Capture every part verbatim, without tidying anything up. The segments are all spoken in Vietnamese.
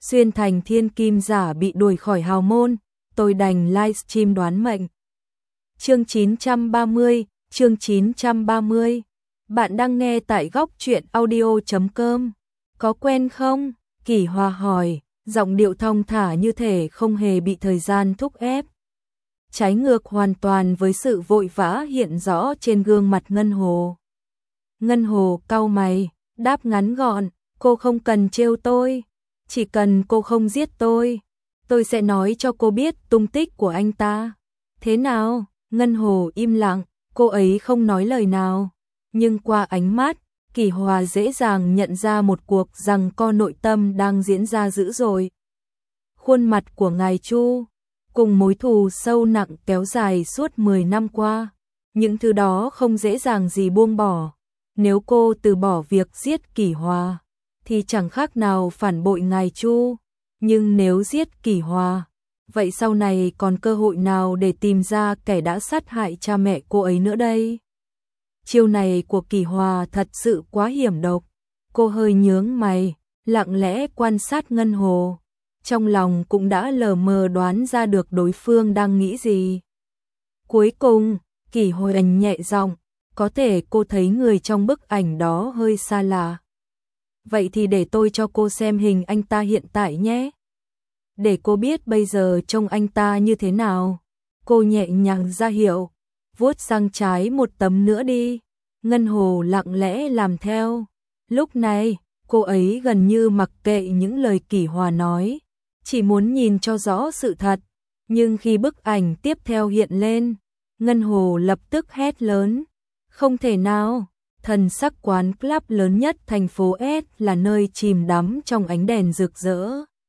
xuyên thành thiên kim giả bị đuổi khỏi hào môn, tôi đành livestream đoán mệnh. Chương chín trăm ba mươi, chương chín trăm ba mươi. Bạn đang nghe tại góc truyện audio chấm com. Có quen không? Kỷ Hòa hỏi, giọng điệu thong thả như thể không hề bị thời gian thúc ép. Trái ngược hoàn toàn với sự vội vã hiện rõ trên gương mặt Ngân Hồ. Ngân Hồ cau mày, đáp ngắn gọn, cô không cần trêu tôi, chỉ cần cô không giết tôi, tôi sẽ nói cho cô biết tung tích của anh ta. Thế nào? Ngân Hồ im lặng, cô ấy không nói lời nào, nhưng qua ánh mắt, Kỷ Hòa dễ dàng nhận ra một cuộc giằng co nội tâm đang diễn ra dữ dội. Khuôn mặt của ngài Chu, cùng mối thù sâu nặng kéo dài suốt mười năm qua, những thứ đó không dễ dàng gì buông bỏ. Nếu cô từ bỏ việc giết Kỷ Hòa, thì chẳng khác nào phản bội ngài Chu, nhưng nếu giết Kỷ Hòa, vậy sau này còn cơ hội nào để tìm ra kẻ đã sát hại cha mẹ cô ấy nữa đây? Chiêu này của Kỷ Hòa thật sự quá hiểm độc. Cô hơi nhướng mày, lặng lẽ quan sát Ngân Hồ, trong lòng cũng đã lờ mờ đoán ra được đối phương đang nghĩ gì. Cuối cùng, Kỷ Hòa nhẹ giọng, có thể cô thấy người trong bức ảnh đó hơi xa lạ. Vậy thì để tôi cho cô xem hình anh ta hiện tại nhé. Để cô biết bây giờ trông anh ta như thế nào. Cô nhẹ nhàng ra hiệu, vuốt sang trái một tấm nữa đi. Ngân Hồ lặng lẽ làm theo. Lúc này, cô ấy gần như mặc kệ những lời Kỷ Hòa nói, chỉ muốn nhìn cho rõ sự thật. Nhưng khi bức ảnh tiếp theo hiện lên, Ngân Hồ lập tức hét lớn. Không thể nào, thần sắc quán club lớn nhất thành phố S là nơi chìm đắm trong ánh đèn rực rỡ.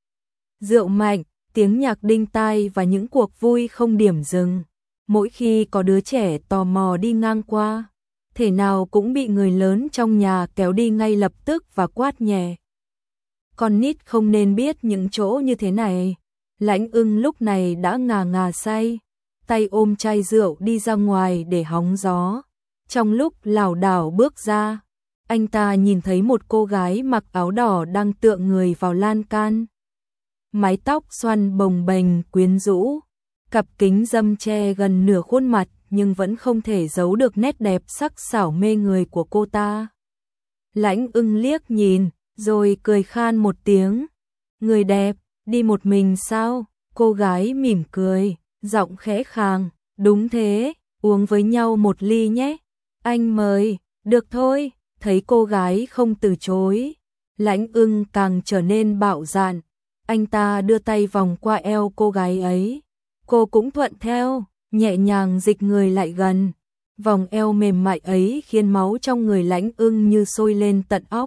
Rượu mạnh, tiếng nhạc đinh tai và những cuộc vui không điểm dừng. Mỗi khi có đứa trẻ tò mò đi ngang qua, thể nào cũng bị người lớn trong nhà kéo đi ngay lập tức và quát nhẹ. Con nít không nên biết những chỗ như thế này. Lãnh Ưng lúc này đã ngà ngà say, tay ôm chai rượu đi ra ngoài để hóng gió. Trong lúc lảo đảo bước ra, anh ta nhìn thấy một cô gái mặc áo đỏ đang tựa người vào lan can. Mái tóc xoăn bồng bềnh quyến rũ, cặp kính râm che gần nửa khuôn mặt nhưng vẫn không thể giấu được nét đẹp sắc sảo mê người của cô ta. Lãnh Ưng liếc nhìn, rồi cười khan một tiếng. Người đẹp, đi một mình sao? Cô gái mỉm cười, giọng khẽ khàng. Đúng thế, uống với nhau một ly nhé. Anh mời, được thôi. Thấy cô gái không từ chối, Lãnh Ưng càng trở nên bạo dạn. Anh ta đưa tay vòng qua eo cô gái ấy. Cô cũng thuận theo, nhẹ nhàng dịch người lại gần. Vòng eo mềm mại ấy khiến máu trong người Lãnh Ưng như sôi lên tận óc.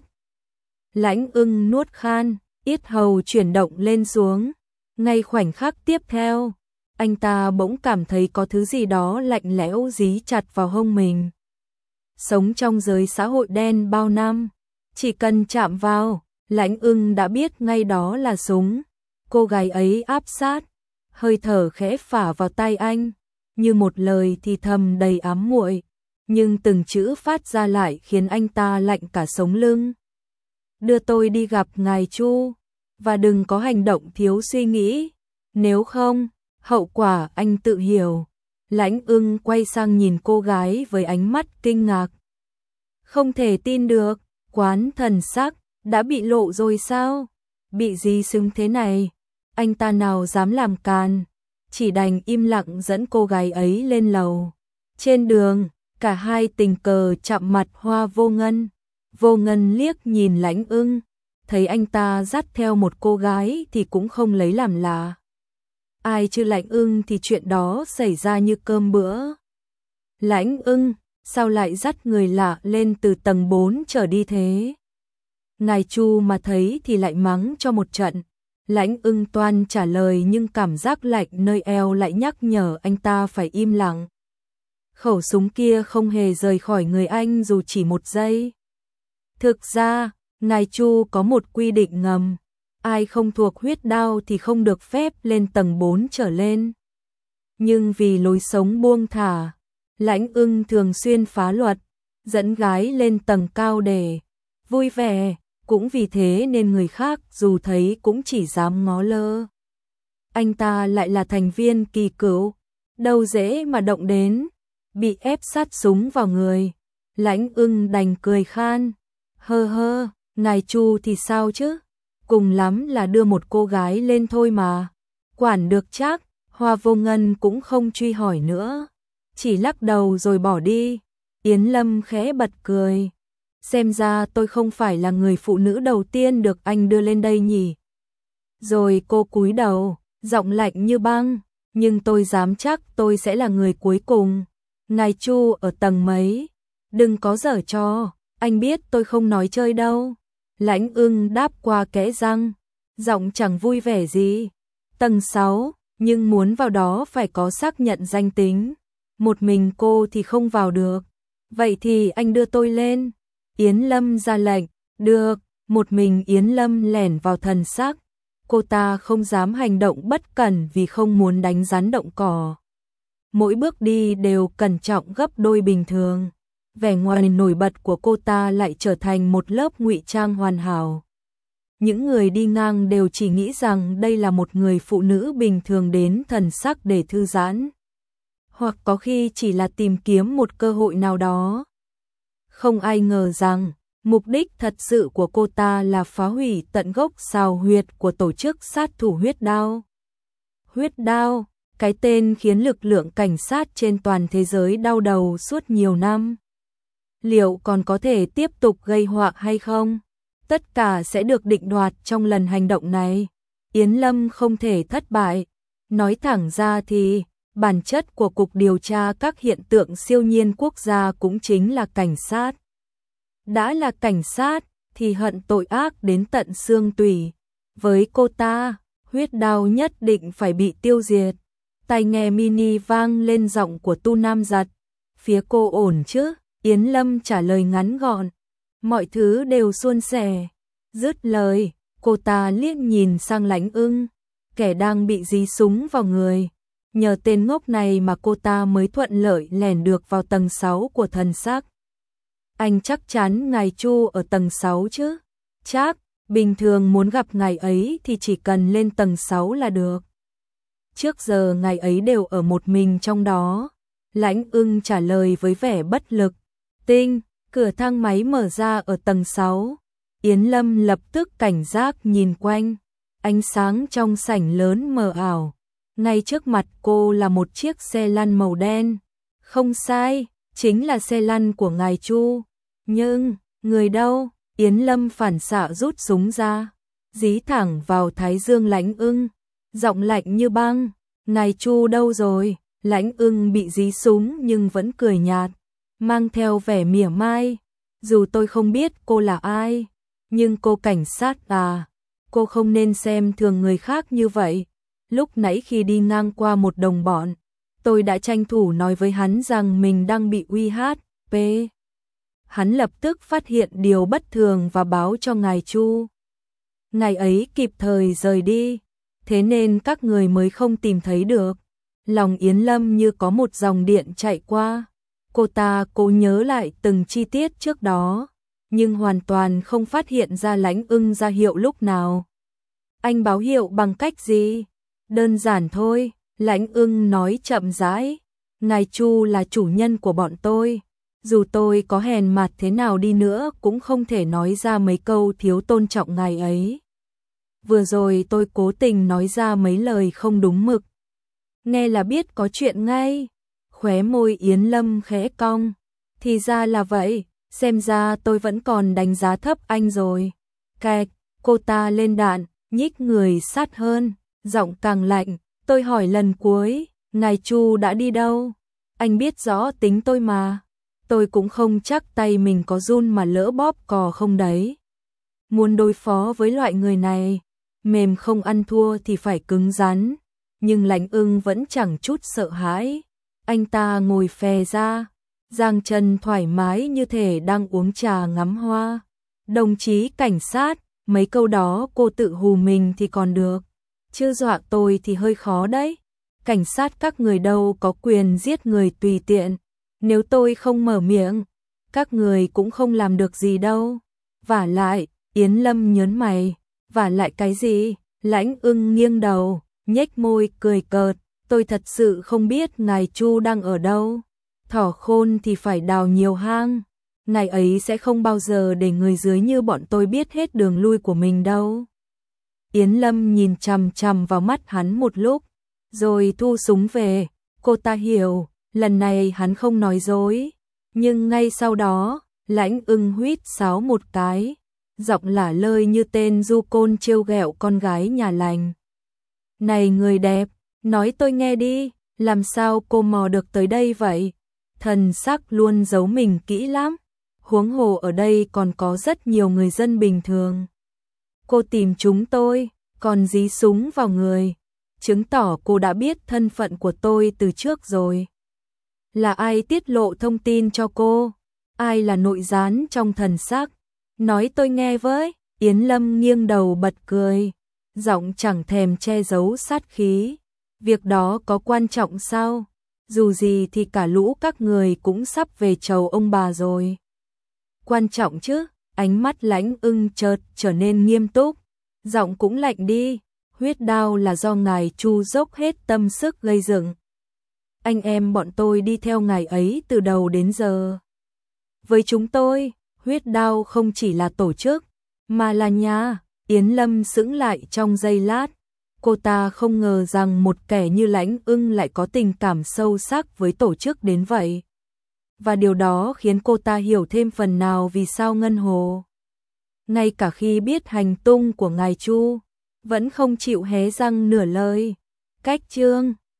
Lãnh Ưng nuốt khan, yết hầu chuyển động lên xuống. Ngay khoảnh khắc tiếp theo, anh ta bỗng cảm thấy có thứ gì đó lạnh lẽo dí chặt vào hông mình. Sống trong giới xã hội đen bao năm, chỉ cần chạm vào, Lãnh Ưng đã biết ngay đó là súng. Cô gái ấy áp sát, hơi thở khẽ phả vào tai anh, như một lời thì thầm đầy ám muội, nhưng từng chữ phát ra lại khiến anh ta lạnh cả sống lưng. Đưa tôi đi gặp ngài Chu, và đừng có hành động thiếu suy nghĩ, nếu không, hậu quả anh tự hiểu. Lãnh Ưng quay sang nhìn cô gái với ánh mắt kinh ngạc. Không thể tin được, quán thần sắc, đã bị lộ rồi sao? Bị gì xứng thế này? Anh ta nào dám làm càn, chỉ đành im lặng dẫn cô gái ấy lên lầu. Trên đường, cả hai tình cờ chạm mặt Hoa Vô Ngân. Vô Ngân liếc nhìn Lãnh Ưng, thấy anh ta dắt theo một cô gái thì cũng không lấy làm lạ. Ai chứ Lãnh Ưng thì chuyện đó xảy ra như cơm bữa. Lãnh Ưng, sao lại dắt người lạ lên từ tầng bốn trở đi thế? Ngài Chu mà thấy thì lại mắng cho một trận. Lãnh Ưng toan trả lời nhưng cảm giác lạnh nơi eo lại nhắc nhở anh ta phải im lặng. Khẩu súng kia không hề rời khỏi người anh dù chỉ một giây. Thực ra, ngài Chu có một quy định ngầm. Ai không thuộc huyết đao thì không được phép lên tầng bốn trở lên. Nhưng vì lối sống buông thả, Lãnh Ưng thường xuyên phá luật, dẫn gái lên tầng cao để vui vẻ, cũng vì thế nên người khác dù thấy cũng chỉ dám ngó lơ. Anh ta lại là thành viên kỳ cựu, đâu dễ mà động đến, bị ép sát súng vào người. Lãnh Ưng đành cười khan, hơ hơ, ngài Chu thì sao chứ, cùng lắm là đưa một cô gái lên thôi mà, quản được chắc. Hoa Vô Ngân cũng không truy hỏi nữa, chỉ lắc đầu rồi bỏ đi. Yến Lâm khẽ bật cười, xem ra tôi không phải là người phụ nữ đầu tiên được anh đưa lên đây nhỉ. Rồi cô cúi đầu, giọng lạnh như băng, nhưng tôi dám chắc tôi sẽ là người cuối cùng. Ngài Chu ở tầng mấy? Đừng có giở trò, anh biết tôi không nói chơi đâu. Lãnh Ưng đáp qua kẽ răng, giọng chẳng vui vẻ gì. Tầng sáu, nhưng muốn vào đó phải có xác nhận danh tính. Một mình cô thì không vào được. Vậy thì anh đưa tôi lên. Yến Lâm ra lệnh, được. Một mình Yến Lâm lẻn vào thần sắc. Cô ta không dám hành động bất cẩn vì không muốn đánh rắn động cỏ. Mỗi bước đi đều cẩn trọng gấp đôi bình thường. Vẻ ngoài nổi bật của cô ta lại trở thành một lớp ngụy trang hoàn hảo. Những người đi ngang đều chỉ nghĩ rằng đây là một người phụ nữ bình thường đến thần sắc để thư giãn. Hoặc có khi chỉ là tìm kiếm một cơ hội nào đó. Không ai ngờ rằng, mục đích thật sự của cô ta là phá hủy tận gốc xào huyệt của tổ chức sát thủ huyết đao. Huyết đao, cái tên khiến lực lượng cảnh sát trên toàn thế giới đau đầu suốt nhiều năm. Liệu còn có thể tiếp tục gây họa hay không? Tất cả sẽ được định đoạt trong lần hành động này. Yến Lâm không thể thất bại. Nói thẳng ra thì, bản chất của Cục Điều tra các hiện tượng siêu nhiên quốc gia cũng chính là cảnh sát. Đã là cảnh sát, thì hận tội ác đến tận xương tủy. Với cô ta, huyết đao nhất định phải bị tiêu diệt. Tai nghe mini vang lên giọng của Tu Nam Giật. Phía cô ổn chứ? Yến Lâm trả lời ngắn gọn. Mọi thứ đều suôn sẻ. Dứt lời, cô ta liếc nhìn sang Lãnh Ưng, kẻ đang bị dí súng vào người. Nhờ tên ngốc này mà cô ta mới thuận lợi lẻn được vào tầng sáu của thần sắc. Anh chắc chắn ngài Chu ở tầng sáu chứ? Chắc, bình thường muốn gặp ngài ấy thì chỉ cần lên tầng sáu là được. Trước giờ ngài ấy đều ở một mình trong đó. Lãnh Ưng trả lời với vẻ bất lực. Tinh, cửa thang máy mở ra ở tầng sáu. Yến Lâm lập tức cảnh giác nhìn quanh. Ánh sáng trong sảnh lớn mờ ảo. Ngay trước mặt cô là một chiếc xe lăn màu đen. Không sai, chính là xe lăn của ngài Chu. Nhưng, người đâu? Yến Lâm phản xạ rút súng ra, dí thẳng vào thái dương Lãnh Ưng. Giọng lạnh như băng. Ngài Chu đâu rồi? Lãnh Ưng bị dí súng nhưng vẫn cười nhạt, mang theo vẻ mỉa mai. Dù tôi không biết cô là ai, nhưng cô cảnh sát à, cô không nên xem thường người khác như vậy. Lúc nãy khi đi ngang qua một đồng bọn, tôi đã tranh thủ nói với hắn rằng mình đang bị uy hiếp. Hắn lập tức phát hiện điều bất thường và báo cho ngài Chu. Ngài ấy kịp thời rời đi, thế nên các người mới không tìm thấy được. Lòng Yến Lâm như có một dòng điện chạy qua. Cô ta cố nhớ lại từng chi tiết trước đó, nhưng hoàn toàn không phát hiện ra Lãnh Ưng ra hiệu lúc nào. Anh báo hiệu bằng cách gì? Đơn giản thôi, Lãnh Ưng nói chậm rãi. Ngài Chu là chủ nhân của bọn tôi. Dù tôi có hèn mặt thế nào đi nữa cũng không thể nói ra mấy câu thiếu tôn trọng ngài ấy. Vừa rồi tôi cố tình nói ra mấy lời không đúng mực. Nghe là biết có chuyện ngay. Khóe môi Yến Lâm khẽ cong. Thì ra là vậy, xem ra tôi vẫn còn đánh giá thấp anh rồi. Cạch, cô ta lên đạn, nhích người sát hơn, giọng càng lạnh. Tôi hỏi lần cuối, ngài Chu đã đi đâu? Anh biết rõ tính tôi mà. Tôi cũng không chắc tay mình có run mà lỡ bóp cò không đấy. Muốn đối phó với loại người này, mềm không ăn thua thì phải cứng rắn. Nhưng Lãnh Ưng vẫn chẳng chút sợ hãi. Anh ta ngồi phè ra, giang chân thoải mái như thể đang uống trà ngắm hoa. Đồng chí cảnh sát, mấy câu đó cô tự hù mình thì còn được, chứ dọa tôi thì hơi khó đấy. Cảnh sát các người đâu có quyền giết người tùy tiện. Nếu tôi không mở miệng, các người cũng không làm được gì đâu. Vả lại, Yến Lâm nhớn mày, và lại cái gì? Lãnh Ưng nghiêng đầu, nhếch môi cười cợt, tôi thật sự không biết ngài Chu đang ở đâu. Thỏ khôn thì phải đào nhiều hang, ngài ấy sẽ không bao giờ để người dưới như bọn tôi biết hết đường lui của mình đâu. Yến Lâm nhìn chằm chằm vào mắt hắn một lúc, rồi thu súng về. Cô ta hiểu, lần này hắn không nói dối. Nhưng ngay sau đó, Lãnh Ưng huýt sáo một cái, giọng lả lơi như tên du côn trêu ghẹo con gái nhà lành. Này người đẹp, nói tôi nghe đi, làm sao cô mò được tới đây vậy? Thần sắc luôn giấu mình kỹ lắm, huống hồ ở đây còn có rất nhiều người dân bình thường. Cô tìm chúng tôi, còn dí súng vào người, chứng tỏ cô đã biết thân phận của tôi từ trước rồi. Là ai tiết lộ thông tin cho cô? Ai là nội gián trong thần sắc? Nói tôi nghe với. Yến Lâm nghiêng đầu bật cười, giọng chẳng thèm che giấu sát khí. Việc đó có quan trọng sao? Dù gì thì cả lũ các người cũng sắp về chầu ông bà rồi. Quan trọng chứ? Ánh mắt Lãnh Ưng chợt trở nên nghiêm túc, giọng cũng lạnh đi. Huyết đao là do ngài Chu dốc hết tâm sức gây dựng. Anh em bọn tôi đi theo ngài ấy từ đầu đến giờ. Với chúng tôi, huyết đao không chỉ là tổ chức, mà là nhà. Yến Lâm sững lại trong giây lát. Cô ta không ngờ rằng một kẻ như Lãnh Ưng lại có tình cảm sâu sắc với tổ chức đến vậy. Và điều đó khiến cô ta hiểu thêm phần nào vì sao Ngân Hồ, ngay cả khi biết hành tung của ngài Chu, vẫn không chịu hé răng nửa lời. Cách chương